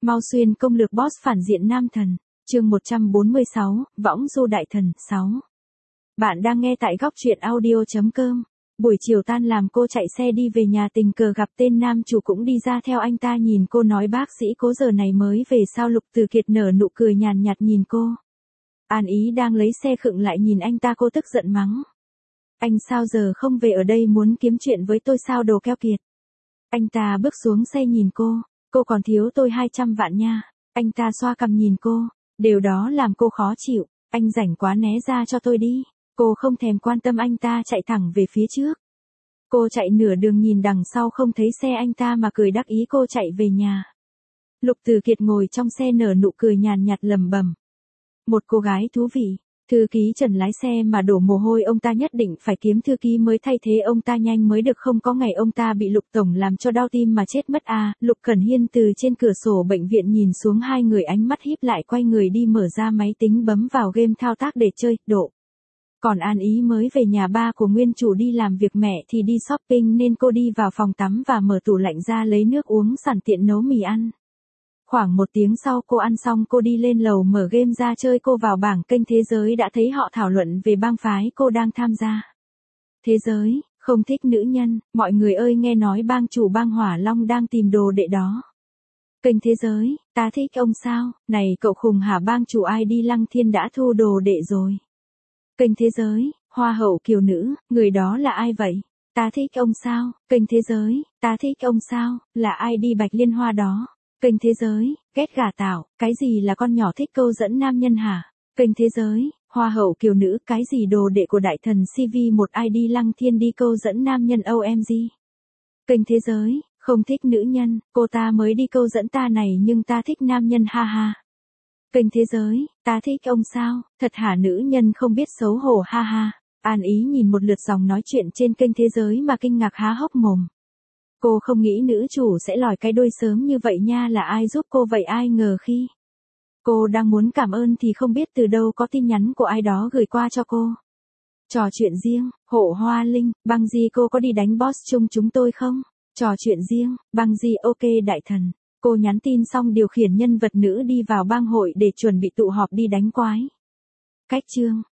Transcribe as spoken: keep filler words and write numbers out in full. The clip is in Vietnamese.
Mau xuyên công lược boss phản diện nam thần. Chương một trăm bốn mươi sáu, Võng Du Đại Thần, sáu. Bạn đang nghe tại góc truyện audio chấm com. Buổi chiều tan làm cô chạy xe đi về nhà, tình cờ gặp tên nam chủ cũng đi ra theo anh ta, nhìn cô nói bác sĩ Cố giờ này mới về sao. Lục Từ Kiệt nở nụ cười nhàn nhạt nhìn cô. An Ý đang lấy xe khựng lại nhìn anh ta, cô tức giận mắng. Anh sao giờ không về, ở đây muốn kiếm chuyện với tôi sao, đồ keo kiệt. Anh ta bước xuống xe nhìn cô. Cô còn thiếu tôi hai trăm vạn nha. Anh ta xoa cằm nhìn cô. Điều đó làm cô khó chịu. Anh rảnh quá, né ra cho tôi đi. Cô không thèm quan tâm anh ta, chạy thẳng về phía trước. Cô chạy nửa đường nhìn đằng sau không thấy xe anh ta mà cười đắc ý. Cô chạy về nhà. Lục Từ Kiệt ngồi trong xe nở nụ cười nhàn nhạt lẩm bẩm. Một cô gái thú vị. Thư ký Trần lái xe mà đổ mồ hôi, ông ta nhất định phải kiếm thư ký mới thay thế ông ta nhanh mới được, không có ngày ông ta bị Lục tổng làm cho đau tim mà chết mất à. Lục Cẩn Hiên từ trên cửa sổ bệnh viện nhìn xuống hai người, ánh mắt híp lại, quay người đi mở ra máy tính bấm vào game thao tác để chơi. Độ. Còn An Ý mới về nhà, ba của nguyên chủ đi làm việc, mẹ thì đi shopping nên cô đi vào phòng tắm và mở tủ lạnh ra lấy nước uống, sẵn tiện nấu mì ăn. Khoảng một tiếng sau cô ăn xong, cô đi lên lầu mở game ra chơi. Cô vào bảng kênh Thế Giới đã thấy họ thảo luận về bang phái cô đang tham gia. Thế Giới, không thích nữ nhân, mọi người ơi, nghe nói bang chủ bang Hỏa Long đang tìm đồ đệ đó. Kênh Thế Giới, ta thích ông sao, này cậu khùng hả, bang chủ ai đi Lăng Thiên đã thu đồ đệ rồi. Kênh Thế Giới, Hoa hậu kiều nữ, người đó là ai vậy? Ta thích ông sao, kênh Thế Giới, ta thích ông sao, là ai đi Bạch Liên Hoa đó? Kênh Thế Giới, ghét gà tạo, cái gì là con nhỏ thích câu dẫn nam nhân hả? Kênh Thế Giới, Hoa hậu kiều nữ, cái gì đồ đệ của đại thần xê vê một ai đi Lăng Thiên đi câu dẫn nam nhân ô em giê. Kênh Thế Giới, không thích nữ nhân, cô ta mới đi câu dẫn ta này nhưng ta thích nam nhân ha ha. Kênh Thế Giới, ta thích ông sao, thật hả, nữ nhân không biết xấu hổ ha ha. An Ý nhìn một lượt dòng nói chuyện trên kênh Thế Giới mà kinh ngạc há hốc mồm. Cô không nghĩ nữ chủ sẽ lòi cái đuôi sớm như vậy nha, là ai giúp cô vậy, ai ngờ khi cô đang muốn cảm ơn thì không biết từ đâu có tin nhắn của ai đó gửi qua cho cô. Trò chuyện riêng, Hộ Hoa Linh, băng gì cô có đi đánh boss chung chúng tôi không? Trò chuyện riêng, băng gì ok đại thần. Cô nhắn tin xong điều khiển nhân vật nữ đi vào bang hội để chuẩn bị tụ họp đi đánh quái. Cách chương,